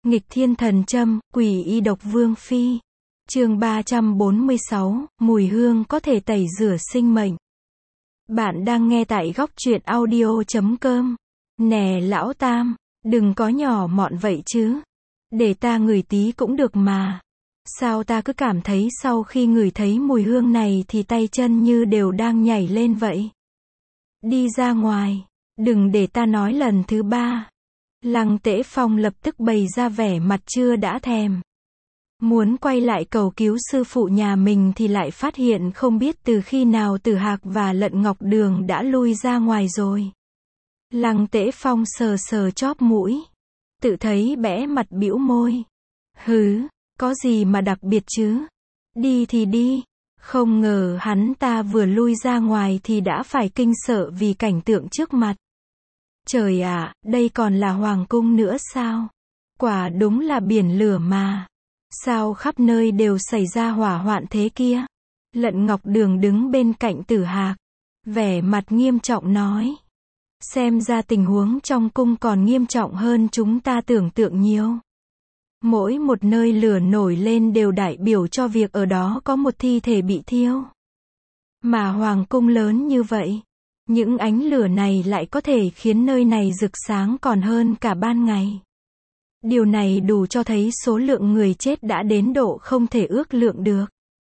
Nghịch thiên thần châm, quỷ y độc vương phi. Chương 346, mùi hương có thể tẩy rửa sinh mệnh. Bạn đang nghe tại góc truyện audio.com. Nè lão Tam, đừng có nhỏ mọn vậy chứ. Để ta ngửi tí cũng được mà. Sao ta cứ cảm thấy sau khi ngửi thấy mùi hương này thì tay chân như đều đang nhảy lên vậy. Đi ra ngoài, đừng để ta nói lần thứ ba. Lăng Tễ Phong lập tức bày ra vẻ mặt chưa đã thèm. Muốn quay lại cầu cứu sư phụ nhà mình thì lại phát hiện không biết từ khi nào Tử Hạc và Lận Ngọc Đường đã lui ra ngoài rồi. Lăng Tễ Phong sờ sờ chóp mũi, tự thấy bẽ mặt bĩu môi. Hứ, có gì mà đặc biệt chứ? Đi thì đi. Không ngờ hắn ta vừa lui ra ngoài thì đã phải kinh sợ vì cảnh tượng trước mặt. Trời ạ, đây còn là hoàng cung nữa sao? Quả đúng là biển lửa mà. Sao khắp nơi đều xảy ra hỏa hoạn thế kia? Lận Ngọc Đường đứng bên cạnh Tử Hạc, vẻ mặt nghiêm trọng nói. Xem ra tình huống trong cung còn nghiêm trọng hơn chúng ta tưởng tượng nhiều. Mỗi một nơi lửa nổi lên đều đại biểu cho việc ở đó có một thi thể bị thiêu. Mà hoàng cung lớn như vậy, những ánh lửa này lại có thể khiến nơi này rực sáng còn hơn cả ban ngày. Điều này đủ cho thấy số lượng người chết đã đến độ không thể ước lượng được.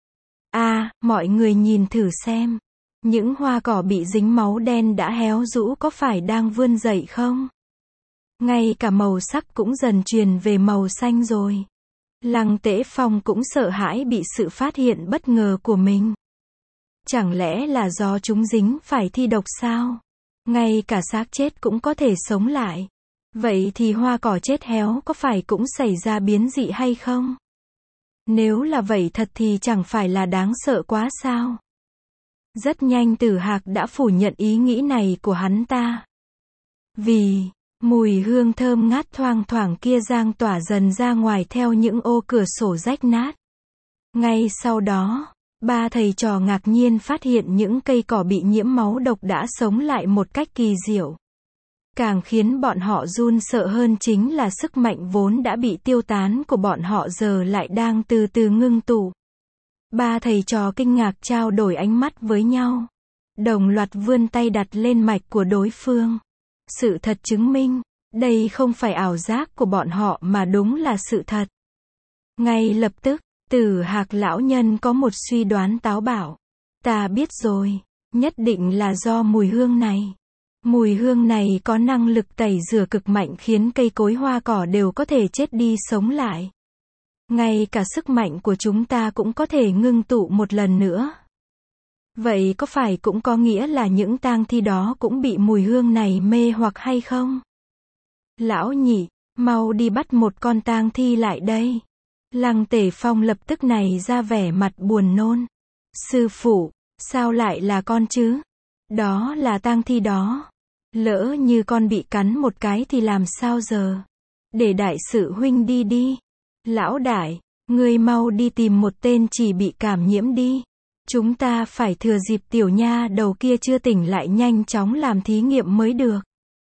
Mọi người nhìn thử xem. Những hoa cỏ bị dính máu đen đã héo rũ có phải đang vươn dậy không? Ngay cả màu sắc cũng dần chuyển về màu xanh rồi. Lăng Tễ Phong cũng sợ hãi bị sự phát hiện bất ngờ của mình. Chẳng lẽ là do chúng dính phải thi độc sao? Ngay cả xác chết cũng có thể sống lại. Vậy thì hoa cỏ chết héo có phải cũng xảy ra biến dị hay không? Nếu là vậy thật thì chẳng phải là đáng sợ quá sao? Rất nhanh Tử Hạc đã phủ nhận ý nghĩ này của hắn ta. Vì mùi hương thơm ngát thoang thoảng kia giang tỏa dần ra ngoài theo những ô cửa sổ rách nát. Ngay sau đó, ba thầy trò ngạc nhiên phát hiện những cây cỏ bị nhiễm máu độc đã sống lại một cách kỳ diệu. Càng khiến bọn họ run sợ hơn chính là sức mạnh vốn đã bị tiêu tán của bọn họ giờ lại đang từ từ ngưng tụ. Ba thầy trò kinh ngạc trao đổi ánh mắt với nhau. Đồng loạt vươn tay đặt lên mạch của đối phương. Sự thật chứng minh, đây không phải ảo giác của bọn họ mà đúng là sự thật. Ngay lập tức, Tử Hạc lão nhân có một suy đoán táo bạo. Ta biết rồi, nhất định là do mùi hương này. Mùi hương này có năng lực tẩy rửa cực mạnh khiến cây cối hoa cỏ đều có thể chết đi sống lại. Ngay cả sức mạnh của chúng ta cũng có thể ngưng tụ một lần nữa. Vậy có phải cũng có nghĩa là những tang thi đó cũng bị mùi hương này mê hoặc hay không? Lão nhị, mau đi bắt một con tang thi lại đây. Lăng Tể Phong lập tức này ra vẻ mặt buồn nôn. Sư phụ, sao lại là con chứ? Đó là tang thi đó. Lỡ như con bị cắn một cái thì làm sao giờ? Để đại sự huynh đi đi. Lão đại, ngươi mau đi tìm một tên chỉ bị cảm nhiễm đi. Chúng ta phải thừa dịp tiểu nha đầu kia chưa tỉnh lại nhanh chóng làm thí nghiệm mới được.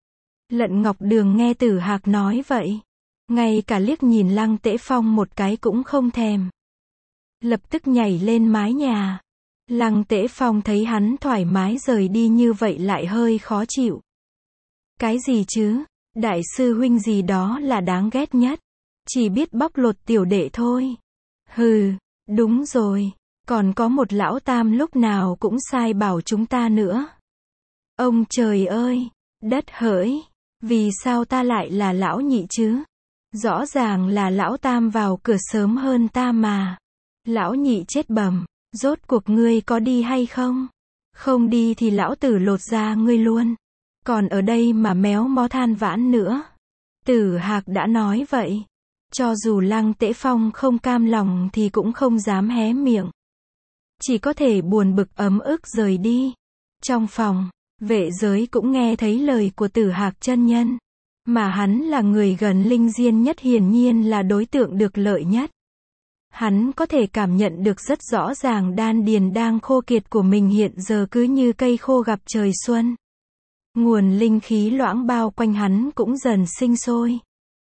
Lận Ngọc Đường nghe Tử Hạc nói vậy, ngay cả liếc nhìn Lăng Tễ Phong một cái cũng không thèm. Lập tức nhảy lên mái nhà. Lăng Tễ Phong thấy hắn thoải mái rời đi như vậy lại hơi khó chịu. Cái gì chứ? Đại sư huynh gì đó là đáng ghét nhất. Chỉ biết bóc lột tiểu đệ thôi. Hừ, đúng rồi. Còn có một lão Tam lúc nào cũng sai bảo chúng ta nữa. Ông trời ơi, đất hỡi, vì sao ta lại là lão nhị chứ? Rõ ràng là lão Tam vào cửa sớm hơn ta mà. Lão nhị chết bẩm, rốt cuộc ngươi có đi hay không? Không đi thì lão tử lột da ngươi luôn. Còn ở đây mà méo mó than vãn nữa. Tử Hạc đã nói vậy. Cho dù Lăng Tễ Phong không cam lòng thì cũng không dám hé miệng. Chỉ có thể buồn bực ấm ức rời đi. Trong phòng, vệ giới cũng nghe thấy lời của Tử Hạc chân nhân. Mà hắn là người gần linh diên nhất hiển nhiên là đối tượng được lợi nhất. Hắn có thể cảm nhận được rất rõ ràng đan điền đang khô kiệt của mình hiện giờ cứ như cây khô gặp trời xuân. Nguồn linh khí loãng bao quanh hắn cũng dần sinh sôi.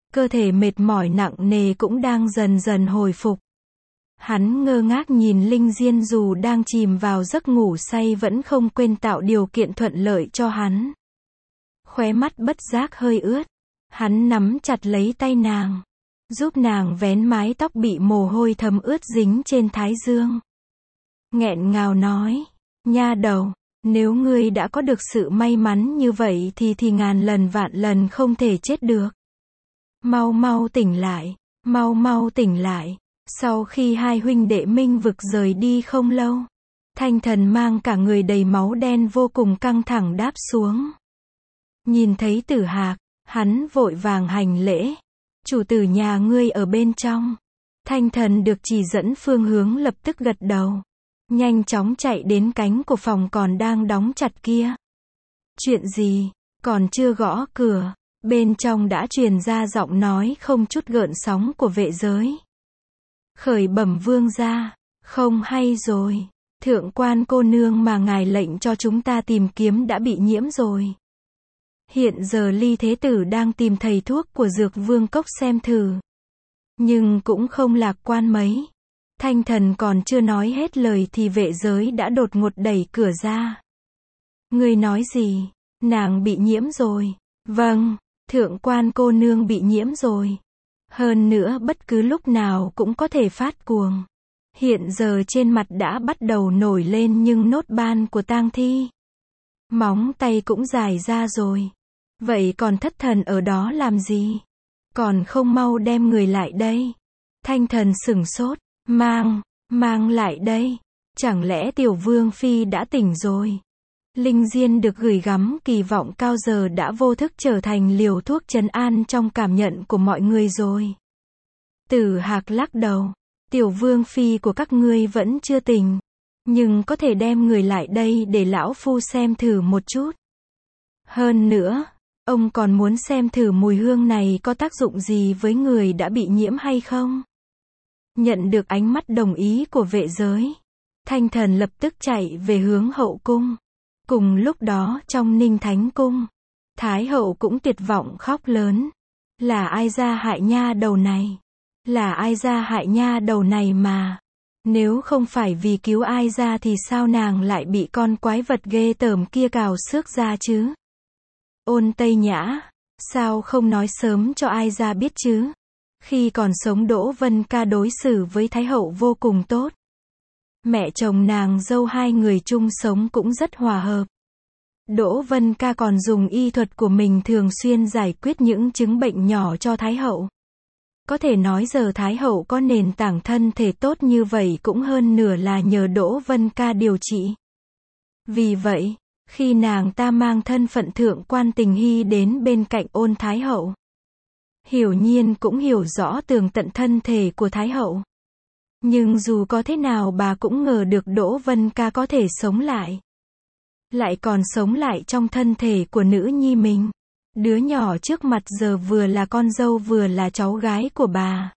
cơ thể mệt mỏi nặng nề cũng đang dần dần hồi phục. Hắn ngơ ngác nhìn Linh Diên dù đang chìm vào giấc ngủ say vẫn không quên tạo điều kiện thuận lợi cho hắn. Khóe mắt bất giác hơi ướt. Hắn nắm chặt lấy tay nàng, giúp nàng vén mái tóc bị mồ hôi thấm ướt dính trên thái dương. Nghẹn ngào nói, nha đầu, nếu ngươi đã có được sự may mắn như vậy thì ngàn lần vạn lần không thể chết được. Mau mau tỉnh lại, mau mau tỉnh lại. Sau khi hai huynh đệ Minh Vực rời đi không lâu, Thanh Thần mang cả người đầy máu đen vô cùng căng thẳng đáp xuống. Nhìn thấy Tử Hạc, hắn vội vàng hành lễ. Chủ tử nhà ngươi ở bên trong. Thanh Thần được chỉ dẫn phương hướng lập tức gật đầu. Nhanh chóng chạy đến cánh của phòng còn đang đóng chặt kia. Chuyện gì? Còn chưa gõ cửa, bên trong đã truyền ra giọng nói không chút gợn sóng của vệ giới. Khởi bẩm vương gia, không hay rồi. Thượng quan cô nương mà ngài lệnh cho chúng ta tìm kiếm đã bị nhiễm rồi. Hiện giờ Ly Thế Tử đang tìm thầy thuốc của Dược Vương Cốc xem thử. Nhưng cũng không lạc quan mấy. Thanh Thần còn chưa nói hết lời thì vệ giới đã đột ngột đẩy cửa ra. Ngươi nói gì? Nàng bị nhiễm rồi. Vâng, thượng quan cô nương bị nhiễm rồi. Hơn nữa bất cứ lúc nào cũng có thể phát cuồng. Hiện giờ trên mặt đã bắt đầu nổi lên những nốt ban của tang thi. Móng tay cũng dài ra rồi. Vậy còn thất thần ở đó làm gì? Còn không mau đem người lại đây. Thanh Thần sửng sốt. Mang lại đây. Chẳng lẽ Tiểu Vương Phi đã tỉnh rồi? Linh Diên được gửi gắm kỳ vọng cao giờ đã vô thức trở thành liều thuốc trấn an trong cảm nhận của mọi người rồi. Tử Hạc lắc đầu. Tiểu Vương Phi của các ngươi vẫn chưa tỉnh. Nhưng có thể đem người lại đây để lão phu xem thử một chút. Hơn nữa, ông còn muốn xem thử mùi hương này có tác dụng gì với người đã bị nhiễm hay không? Nhận được ánh mắt đồng ý của vệ giới, Thanh Thần lập tức chạy về hướng hậu cung. Cùng lúc đó trong Ninh Thánh Cung, Thái hậu cũng tuyệt vọng khóc lớn. Là ai ra hại nha đầu này? Là ai ra hại nha đầu này mà? Nếu không phải vì cứu ai ra thì sao nàng lại bị con quái vật ghê tởm kia cào xước ra chứ? Ôn Tây Nhã, sao không nói sớm cho ai ra biết chứ? Khi còn sống Đỗ Vân Ca đối xử với Thái hậu vô cùng tốt. Mẹ chồng nàng dâu hai người chung sống cũng rất hòa hợp. Đỗ Vân Ca còn dùng y thuật của mình thường xuyên giải quyết những chứng bệnh nhỏ cho Thái hậu. Có thể nói giờ Thái hậu có nền tảng thân thể tốt như vậy cũng hơn nửa là nhờ Đỗ Vân Ca điều trị. Vì vậy, khi nàng ta mang thân phận thượng quan Tình Hy đến bên cạnh Ôn Thái hậu, Hiểu Nhiên cũng hiểu rõ tường tận thân thể của Thái hậu. Nhưng dù có thế nào bà cũng ngờ được Đỗ Vân Ca có thể sống lại. Lại còn sống lại trong thân thể của nữ nhi mình. Đứa nhỏ trước mặt giờ vừa là con dâu vừa là cháu gái của bà.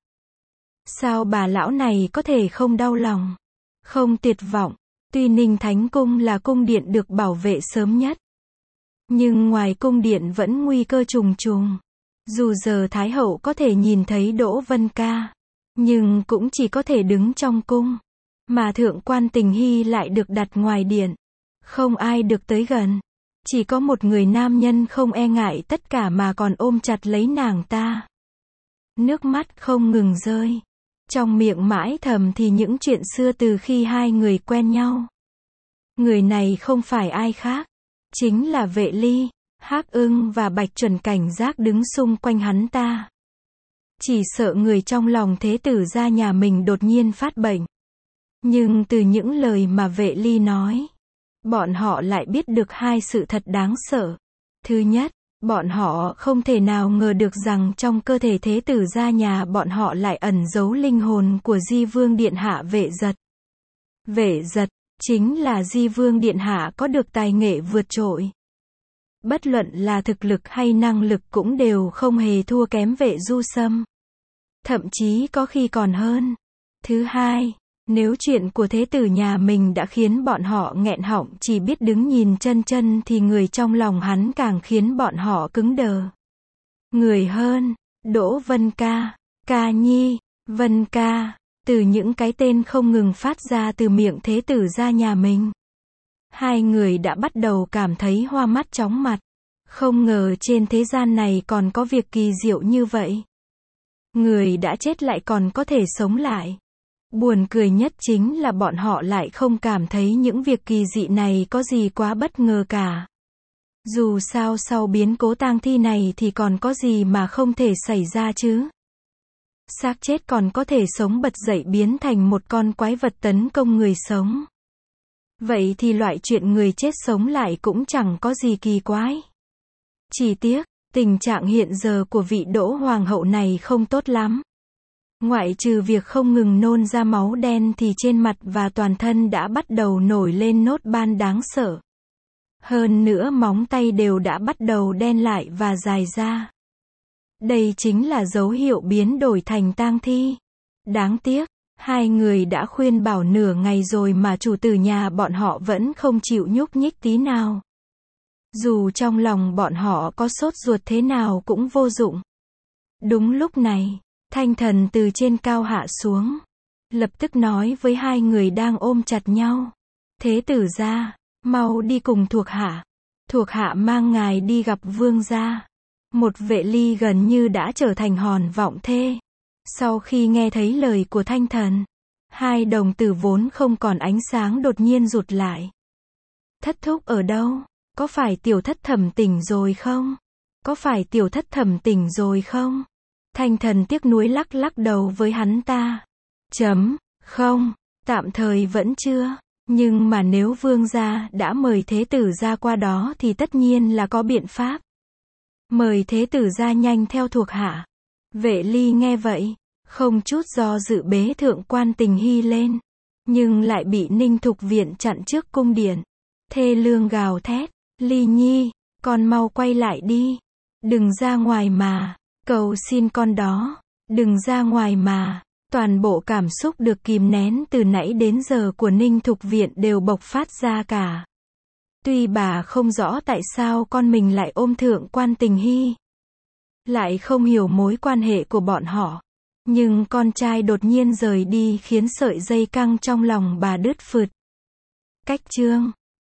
Sao bà lão này có thể không đau lòng, không tuyệt vọng? Tuy Ninh Thánh Cung là cung điện được bảo vệ sớm nhất, nhưng ngoài cung điện vẫn nguy cơ trùng trùng. Dù giờ Thái hậu có thể nhìn thấy Đỗ Vân Ca, nhưng cũng chỉ có thể đứng trong cung. Mà thượng quan Tình Hy lại được đặt ngoài điện. Không ai được tới gần. Chỉ có một người nam nhân không e ngại tất cả mà còn ôm chặt lấy nàng ta. Nước mắt không ngừng rơi. Trong miệng mãi thầm thì những chuyện xưa từ khi hai người quen nhau. Người này không phải ai khác, chính là Vệ Ly, Hắc Ưng và Bạch Chuẩn cảnh giác đứng xung quanh hắn ta. Chỉ sợ người trong lòng thế tử gia nhà mình đột nhiên phát bệnh. Nhưng từ những lời mà Vệ Ly nói, bọn họ lại biết được hai sự thật đáng sợ. Thứ nhất, bọn họ không thể nào ngờ được rằng trong cơ thể thế tử gia nhà bọn họ lại ẩn giấu linh hồn của Di Vương Điện Hạ Vệ Giật. Vệ Giật, chính là Di Vương Điện Hạ có được tài nghệ vượt trội. Bất luận là thực lực hay năng lực cũng đều không hề thua kém Vệ Du Sâm. Thậm chí có khi còn hơn. Thứ hai, nếu chuyện của thế tử nhà mình đã khiến bọn họ nghẹn họng chỉ biết đứng nhìn chân chân thì người trong lòng hắn càng khiến bọn họ cứng đờ. Người hơn, Đỗ Vân Ca, Ca Nhi, Vân Ca, từ những cái tên không ngừng phát ra từ miệng thế tử gia nhà mình. Hai người đã bắt đầu cảm thấy hoa mắt chóng mặt. Không ngờ trên thế gian này còn có việc kỳ diệu như vậy. Người đã chết lại còn có thể sống lại. Buồn cười nhất chính là bọn họ lại không cảm thấy những việc kỳ dị này có gì quá bất ngờ cả. Dù sao sau biến cố tang thi này thì còn có gì mà không thể xảy ra chứ. Xác chết còn có thể sống bật dậy biến thành một con quái vật tấn công người sống. Vậy thì loại chuyện người chết sống lại cũng chẳng có gì kỳ quái. Chỉ tiếc, tình trạng hiện giờ của vị Đỗ Hoàng hậu này không tốt lắm. Ngoại trừ việc không ngừng nôn ra máu đen thì trên mặt và toàn thân đã bắt đầu nổi lên nốt ban đáng sợ. Hơn nữa móng tay đều đã bắt đầu đen lại và dài ra. Đây chính là dấu hiệu biến đổi thành tang thi. Đáng tiếc, hai người đã khuyên bảo nửa ngày rồi mà chủ tử nhà bọn họ vẫn không chịu nhúc nhích tí nào. Dù trong lòng bọn họ có sốt ruột thế nào cũng vô dụng. Đúng lúc này, Thanh Thần từ trên cao hạ xuống. Lập tức nói với hai người đang ôm chặt nhau. Thế tử gia, mau đi cùng thuộc hạ. Thuộc hạ mang ngài đi gặp vương gia. Một Vệ Ly gần như đã trở thành hòn vọng thê. Sau khi nghe thấy lời của Thanh Thần, hai đồng tử vốn không còn ánh sáng đột nhiên rụt lại. Thất thúc ở đâu? Có phải tiểu thất thẩm tỉnh rồi không? Có phải tiểu thất thẩm tỉnh rồi không? Thanh Thần tiếc nuối lắc lắc đầu với hắn ta. Không, tạm thời vẫn chưa. Nhưng mà nếu vương gia đã mời thế tử gia qua đó thì tất nhiên là có biện pháp. Mời thế tử gia nhanh theo thuộc hạ. Vệ Ly nghe vậy, không chút do dự bế thượng quan Tình Hy lên. Nhưng lại bị Ninh Thục Viện chặn trước cung điện. Thê lương gào thét. Ly Nhi, con mau quay lại đi. Đừng ra ngoài mà. Cầu xin con đó. Đừng ra ngoài mà. Toàn bộ cảm xúc được kìm nén từ nãy đến giờ của Ninh Thục Viện đều bộc phát ra cả. Tuy bà không rõ tại sao con mình lại ôm thượng quan Tình Hy. Lại không hiểu mối quan hệ của bọn họ. Nhưng con trai đột nhiên rời đi khiến sợi dây căng trong lòng bà đứt phượt. Cách chương